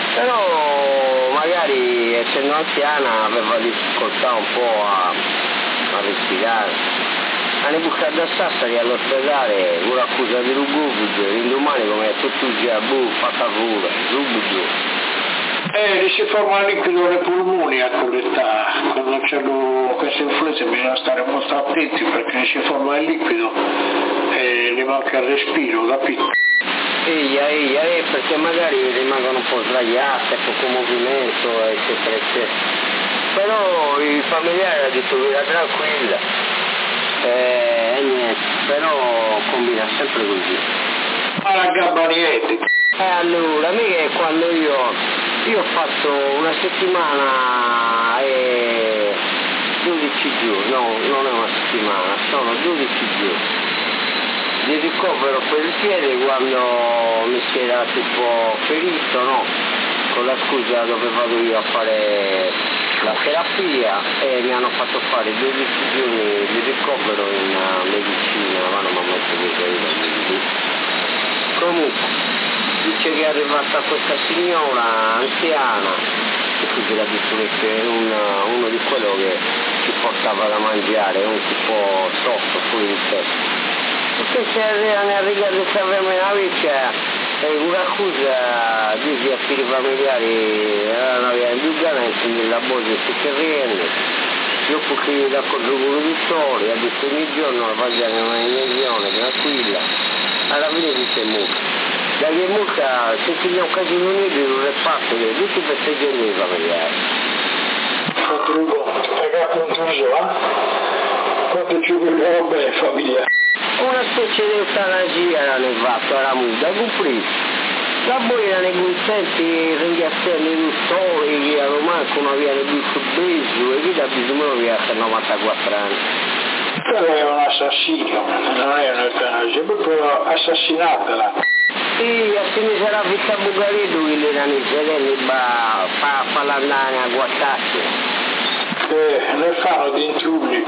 Però magari essendo anziana aveva difficoltà un po' a, a respirare. Hanno buttato a Sassari all'ospedale, ora accusa di Rubuggio, l'indomani come tutto già buh, fatta pure, Rubuggio. Eh, gli si forma liquido nei polmoni a quell'età, quando c'è questa influenza bisogna stare molto attenti perché gli si forma il liquido e gli manca il respiro, capito? Eia, eia, eh, perché magari rimangono un po' sdraiate, poco movimento, eccetera, eccetera. Però i familiari hanno detto che era tranquilla, e eh, niente, però combina sempre così. Ma la gabba niente. Eh, allora, mica quando io, io ho fatto una settimana e dodici giorni, no, non è una settimana, sono dodici giorni di ricovero per il piede quando mi si era tipo ferito, no? Con la scusa dove vado io a fare la terapia e mi hanno fatto fare dodici giorni di ricovero in uh, medicina, ma non mi hanno messo che io. Comunque, dice che è arrivata questa signora anziana, e quindi l'ha detto che una, uno di quello che ci portava da mangiare, un tipo soffo fuori di testa. Perché se ne arrivato a sapere la vecchia, una accusa dice a figli familiari, non aveva indubbiamente nella voce su terreno, dopo che io d'accordo con il dottore, ha detto ogni giorno la facciano una iniezione tranquilla, alla fine si è muta. Da che muta, se si è un casino unito in un reparto, tutti per sei giorni familiari. Fatto un conto, pagato un tuso, eh? Quanto ci voleva bene famiglia? Una specie di eutanasia l'hanno fatto, era muta, compreso. Da voi erano contenti ringraziando i dottori che a Romanco non avevano visto beso e che da bisogno aveva novantaquattro anni. Però è un assassino, non è un'eutanasia, proprio assassinatela. Sì, a sinistra la vita Bugaredo che le erano i fratelli fa, fa, fa l'andare a guardarsi. Eh, ne fanno di intrulli,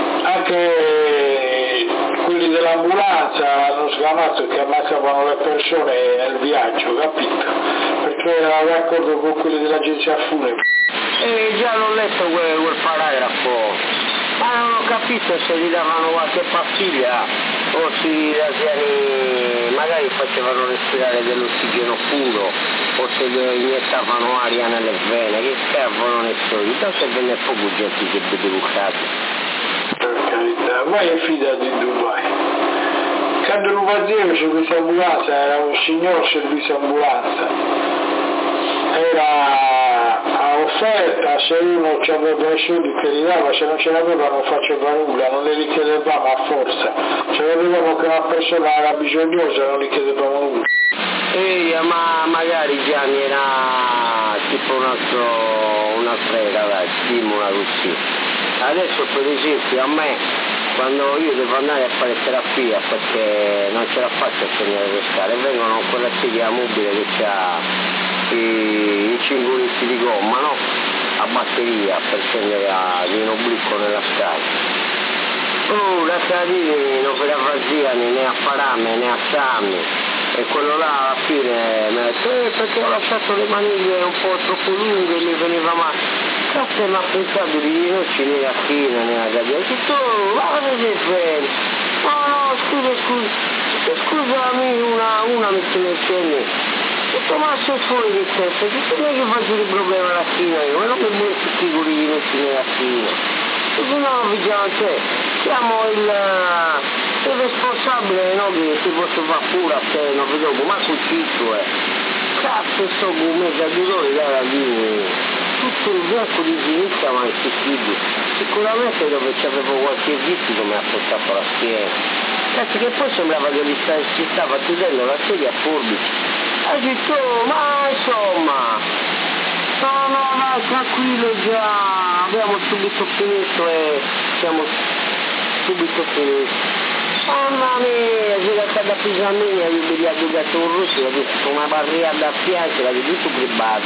anche quelli dell'ambulanza hanno sgamato che ammazzavano le persone nel viaggio, capito? Perché era d'accordo con quelli dell'agenzia funebre. Eh, già l'ho letto quel, quel paragrafo, ma non ho capito se gli davano qualche pastiglia o se magari facevano respirare dell'ossigeno puro o se gli iniettavano aria nelle vene, che servono ne so, tanto venne poco gente che vede bucati. Per carità, vai e fidati in Dubai. Quando lo facevo il servizio ambulanza era un signor servizio ambulanza, era a offerta, se uno ci aveva i soldi che li dava, se non ce l'aveva non faceva nulla, non li chiedevamo a forza, se vedevamo che una persona era bisognosa non li chiedevamo nulla. Ehi, ma magari Gianni era tipo un altro, una frega, dai, stimola così. Adesso per esempio a me, quando io devo andare a fare terapia perché non ce la faccio a tenere le scale, vengono con quella sedia mobile che ha i, i cinguletti di gomma, no? A batteria per scendere di un obliquo nella scala. Oh, la Cadini non per avvaziani né a Farame né a Sammi. E quello là alla fine mi ha detto eh, perché ho lasciato le maniglie un po' troppo lunghe e mi veniva male. Cazzo, mi ha pensato di non ci né a fine né a Gadia. Ho detto oh, ma che sei fermo? No, no, scusa, scusa, scusami, una, una mi tiene insieme. ma sei fuori di testa, che te ne che faccio il problema alla fine io, ma non mi metto tutti i curini messi nella fine. E se no, diciamo, cioè, siamo il, il responsabile, no, che ti posso fare pure a te, non vedo, ma con ciccio, eh. Cazzo, sto con me, calciatore, dai, lì, tutto il gioco di sinistra, ma insistibile. Sicuramente dove c'avevo qualche vizio mi ha portato la schiena. Cazzo, che poi sembrava che mi sta, si stava chiudendo la sedia a forbici. Ha detto, ma insomma, no, no, vai, tranquillo già, abbiamo subito finito e siamo subito finiti. Mamma mia, si è stata pisamina, io mi ha giocato un russo, l'ho visto una barriera da fianco, l'ha detto privato.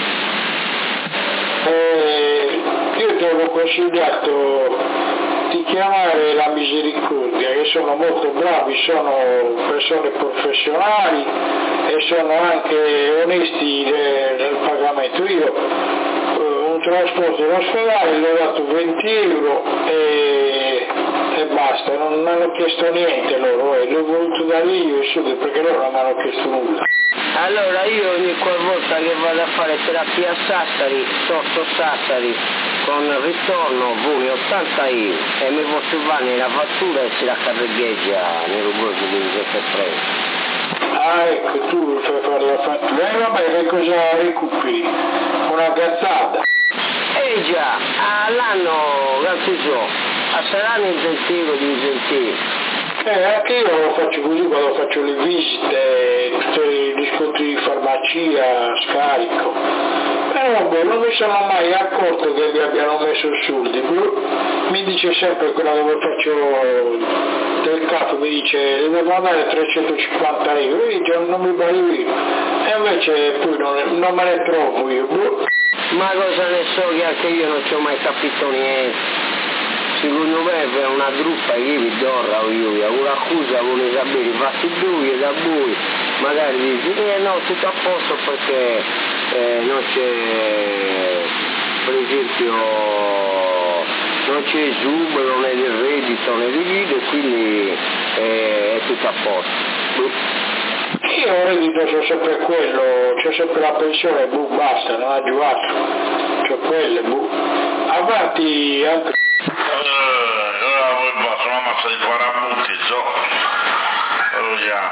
Eh, io ti avevo consigliato di chiamare la Misericordia, che sono molto bravi, sono persone professionali e sono anche onesti nel, nel pagamento. Io eh, un trasporto in ospedale gli ho dato venti euro e, e basta, non mi hanno chiesto niente loro, e l'ho voluto dare io i soldi perché loro non mi hanno chiesto nulla. Allora io ogni qualvolta che vado a fare terapia a Sassari, sotto Sassari, con ritorno vuole ottanta euro e mi posso fare nella fattura e si la carregheggia nel ruolo di che prendo. Ah, ecco, tu fai fare la fattura. E eh, vabbè, che cosa recuperi? Una cazzata? Eh già, all'anno, grazie so, a saranno incentivo di incentivo. Eh, anche io lo faccio così quando faccio le visite, tutti gli sconti di farmacia, scarico. Però boh, non mi sono mai accorto che mi abbiano messo soldi. Mi dice sempre quella dove faccio del capo, mi dice le devo dare trecentocinquanta euro, io dico non mi pare io. E invece poi non, non me ne trovo io. Boh. Ma cosa ne so che anche io non ci ho mai capito niente. Secondo me è una truffa che vi dorra io, una accusa vuole sapere, fatti lui da voi, magari dici, eh no, tutto a posto perché eh, non c'è, per esempio, non c'è esubero né del reddito né di guida, quindi eh, è tutto a posto. Io ho reddito, c'ho sempre quello, c'ho sempre la pensione, boh, basta, non ha giocato, c'ho quelle, boh. Avanti anche. Eh, ora voi basta, una massa di paramuti, so. Oh, yeah.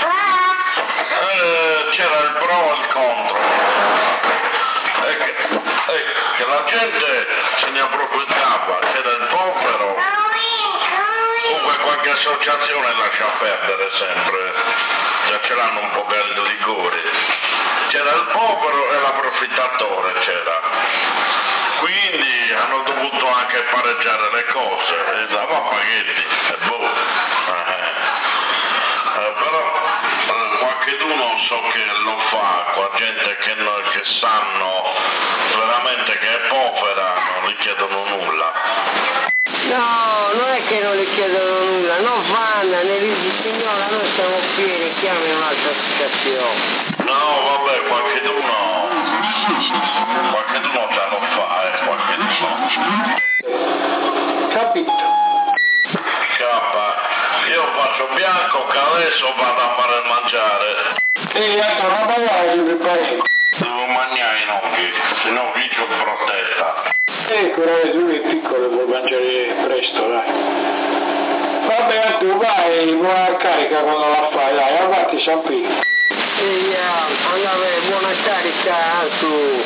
eh, c'era il pro e il contro. E che, e che la gente se ne approfittava, c'era il povero. Comunque qualche associazione lascia perdere sempre, già ce l'hanno un po' di rigore. C'era il povero e l'approfittatore, c'era. Quindi hanno dovuto anche pareggiare le cose, e dava paghetti, e boh. Eh, eh, però eh, qualcheduno so che lo fa, qua gente che, no, che sanno veramente che è povera, non gli chiedono nulla. No, non è che non le chiedono nulla, non fanno, ne dici signora, noi siamo pieni, chiami un'altra associazione. No, vabbè, qualcheduno, qualcheduno già lo fa, eh, qualcheduno. Capito. Scappa, io faccio bianco che adesso vado a fare il mangiare. E ecco, non parlare di paese. Devo mangiare i nocchi, se no qui c'ho protetta. Ecco, lui è piccolo, vuoi mangiare presto, dai. Vabbè, tu vai, buona carica quando la fai, dai, avanti, Sampino. E andare, buona carica su,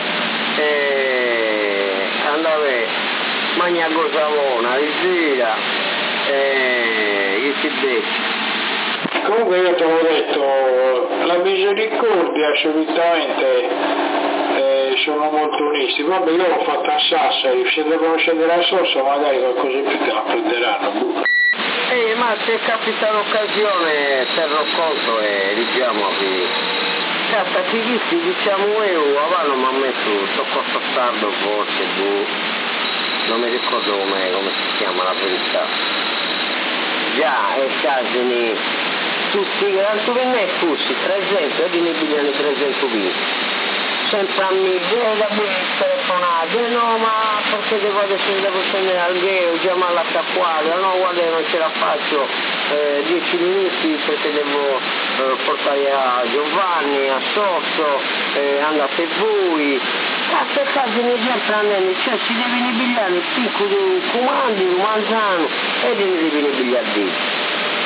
eh, andare, mangia cosa buona, gira, eh, io ti becco. Comunque io te l'ho detto, la misericordia assolutamente eh, sono molto onesti. Vabbè, io l'ho fatta a Sassari, se devono scendere a Sossa magari qualcosa in più te la prenderanno. Eh, ma se capita l'occasione terrò conto e diciamo che cazzo ti visti diciamo euro, avanti mi ha messo sto costo sardo forse, boh, non mi ricordo come, come si chiama la verità. Già, e casini, tutti, quanto che ne fussi, trecento, e di ne pigliano trecento venti. Sempre a me, eh, da buone telefonate, no ma perché devo adesso devo scendere al gheo, chiamarla a quadra, no guarda non ce la faccio, eh, dieci minuti perché devo eh, portare a Giovanni, a Sotto, eh, andate voi. Cazzo e cazzo ne già prendendo, cioè si deve ne pigliare il picco dei comandi, il manzano e ne deve ne pigliare.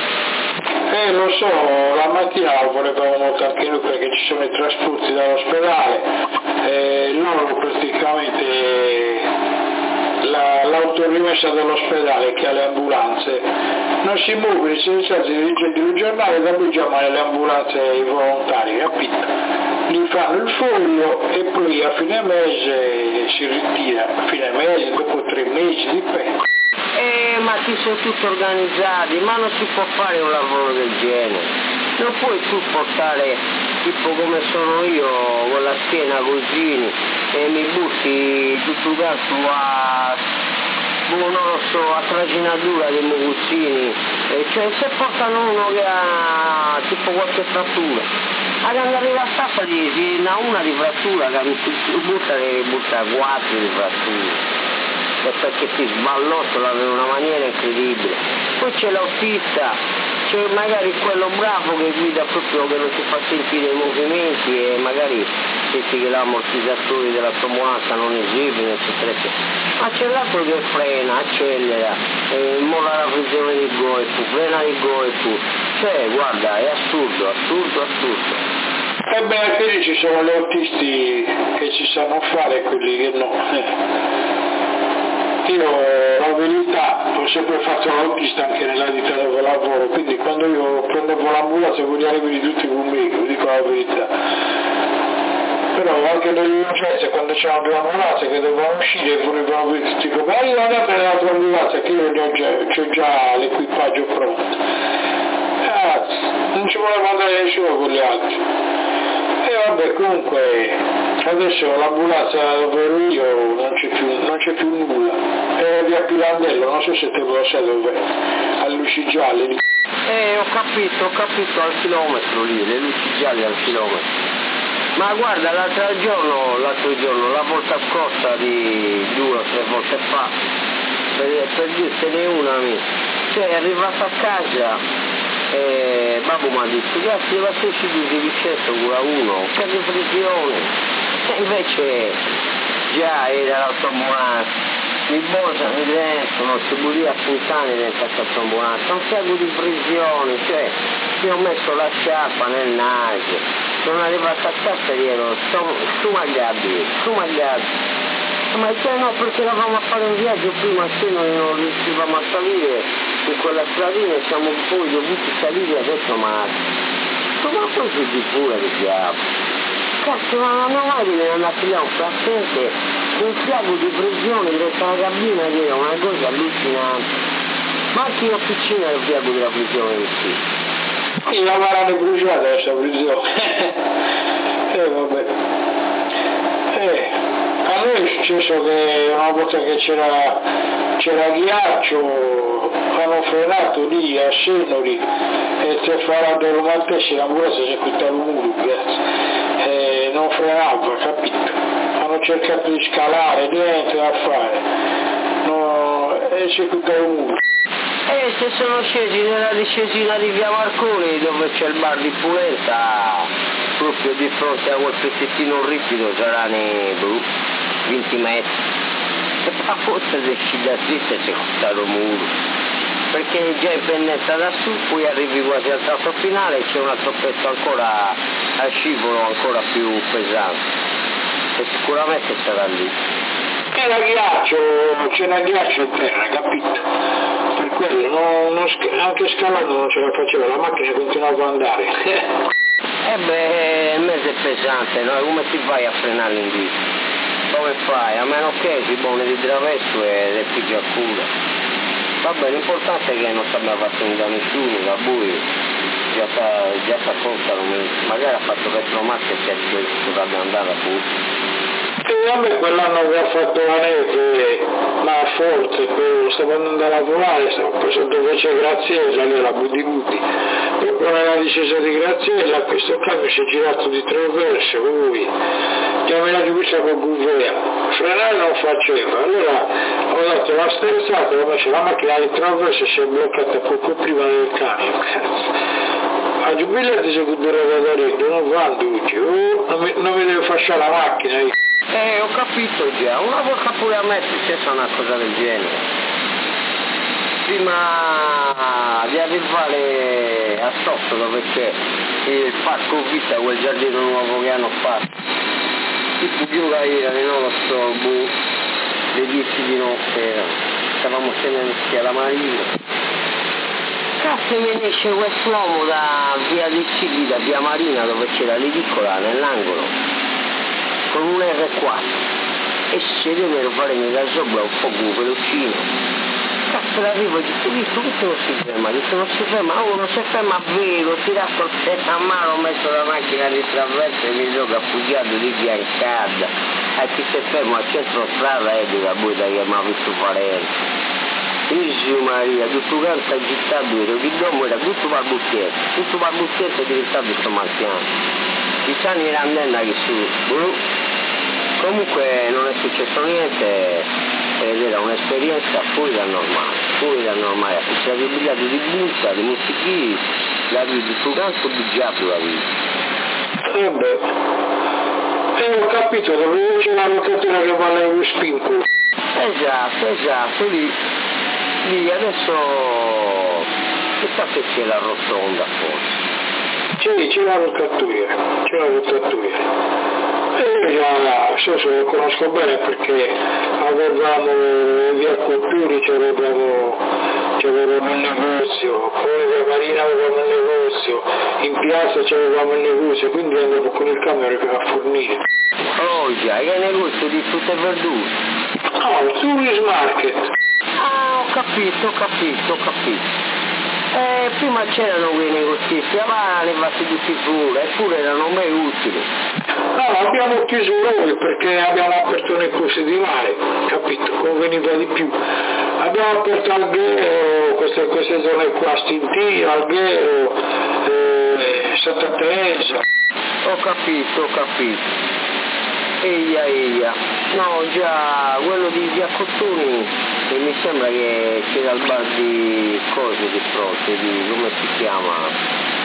Eh lo so, la mattina volevamo anche noi perché ci sono i trasporti dall'ospedale, eh, loro praticamente la, l'autorimessa dell'ospedale che ha le ambulanze non si muove, si dice dirigenti del giornale, da poi chiamare le ambulanze i volontari, capito? Gli fanno il foglio e poi a fine mese si ritira, a fine mese, dopo tre mesi, dipende. Eh, ma ci sono tutti organizzati, ma non si può fare un lavoro del genere. Non puoi tu portare, tipo come sono io, con la schiena così, e mi butti tutto il gatto a, non lo so, a traginatura dei moguzzini. E cioè se portano uno che ha tipo qualche frattura, ad andare a staffa di, di una, una di frattura, che mi butta, butta quattro di frattura. Perché si sballottola in una maniera incredibile. Poi c'è l'autista, c'è magari quello bravo che guida proprio, che non si fa sentire i movimenti e magari senti che l'ammortizzatore della tombolata non esibe, eccetera, eccetera. Ma c'è l'altro che frena, accelera, eh, molla la pressione del golfo, frena il golfo. Cioè, guarda, è assurdo, assurdo, assurdo. E beh, quindi ci sono gli autisti che ci sanno fare e quelli che no. Io la verità ho sempre fatto l'autista anche nella vita dove lavoro, quindi quando io prendevo l'ambulanza voglio arrivare tutti con me, vi dico la verità. Però anche nell'urgenza quando c'erano due ambulanze che dovevano uscire e volevano vedere tutti come ma io andate nella tua ambulanza che io ho già, ho già l'equipaggio pronto. Cazzo, non ci voleva andare nessuno con gli altri. E vabbè, comunque adesso l'ambulanza dove ero io non c'è più, non c'è più nulla. È via Pirandello, non so se te lo sai dov'è, a luci gialle. Eh, ho capito, ho capito, al chilometro lì, le luci gialle al chilometro. Ma guarda, l'altro giorno, l'altro giorno, la volta scorsa di due o tre volte fa, per, per dirtene una, cioè è arrivato a casa. E babbo mi ha detto, grazie, la specie di Vicetto cura uno, che depressione. E invece già era l'autoambulanza, mi bosano dentro, non si bulia a puntane dentro l'autoambulanza, un sacco di pressione, cioè mi ho messo la sciarpa nel naso, sono arrivato a casa e ero stumagliato, stumagliato. Ma cioè no, perché eravamo a fare un viaggio prima se noi non riuscivamo a salire in quella stradina e siamo poi dovuti salire adesso, ma ma poi si di pure di diavolo. Cazzo, ma non mai viene andato là un paziente, un fiago di pressione dentro la cabina che è una cosa allucinante. Ma anche in officina è il fiago della pressione sì. Io la mano bruciata questa pressione. Eh vabbè. Eh. A noi è successo che una volta che c'era, c'era ghiaccio, hanno frenato lì a Senori e si è fatto il Maltese, l'ambulanza si è quittato un muro, e non frenava, capito? Hanno cercato di scalare dentro a fare, no, e si è quittato un muro. E se sono scesi nella discesina di via Marconi dove c'è il bar di Pulenta, proprio di fronte a quel pezzettino ripido saranno blu, venti metri. E a forza se esci da dritta c'è questo muro, perché già è pennetta da su, poi arrivi quasi al tratto finale e c'è un altro pezzo ancora a scivolo ancora più pesante. E sicuramente sarà lì. C'era ghiaccio, c'era ghiaccio in terra, capito? Per quello, non, non, anche scalando non ce la faceva, la macchina continuava ad andare. Eh beh, il mezzo è pesante, no? Come ti fai a frenare in vita? Come fai? A meno che si pone di traverso e le pigli a culo. Vabbè, l'importante è che non ti abbia fatto un danno nessuno, da buio, già sta, già sta contano, magari ha fatto retromarcia e si è riuscito ad andare a pure. E vabbè, quell'anno che ha fatto la neve, ma forte, stavo andando a lavorare, stavo preso dove c'è Graziella, lì la Budi Budi, proprio nella discesa di Graziella, questo camion si è girato di traverso, lui, abbiamo venuto questa con Guvea, frenare non faceva, allora ho dato la sterzata, ho messo la macchina di traverso e si è bloccata poco prima del camion, a giubilare si durava da retto, non va tutti, oh, non, mi, non mi deve fasciare la macchina. Eh, ho capito già, una volta pure a me è successa una cosa del genere. Prima di arrivare a Sotto dove c'è il parco vita, quel giardino nuovo che hanno fatto, tipo più era, non lo so, boh, le dieci di notte erano, stavamo tenendo alla marina. Cazzo mi esce quest'uomo da via dei Cigli, da via Marina dove c'era l'edicola nell'angolo, con un erre quattro e si deve fare nella sopra un po' velocino. Cazzo l'arrivo e dico, visto che non si ferma, dico non si ferma, oh non si ferma vero, tirato il tetto a mano, ho messo la macchina di traverso e mi sono appoggiato di fiancata e chi si ferma al centro strada è di la buita che mi ha visto fare. Gesù Maria, tutto canto agitato, che domo era tutto balbuzietto, tutto balbuzietto è diventato sto marziano. Ci stanno i randenna che su, comunque non è successo niente. Ed era un'esperienza fuori dal normale, fuori dal normale, si è ribigliato di bunta, di musichini, la vita di suo canto bugiato la vita. E beh, e ho capito, dove c'è la rotatura che va in spinco. Esatto, esatto, lì, lì adesso, chissà se c'è la rotonda forse. Sì, c'è la rotatura, c'è la rotatura. E io già, so se lo conosco bene perché avevamo via Compiuri, c'avevamo, c'avevamo un negozio, poi via Marina avevamo un negozio, in piazza c'avevamo un negozio, quindi andavo con il camion a fornire. Oh già, che negozio di tutte e verdure? No, il Tourist Market. Ah, ho capito, ho capito, ho capito. Eh, prima c'erano quei negozisti, ma levati tutti fuori, eppure erano mai utili. No, abbiamo chiuso noi perché abbiamo aperto nei corsi di mare, capito? Conveniva di più. Abbiamo aperto Alghero, queste, queste zone qua, Stintino, Alghero, eh, Santa Teresa. Ho capito, ho capito. Eia, eia. No, già, quello di via Cottoni, e mi sembra che c'era il bar di cose di fronte, di come si chiama?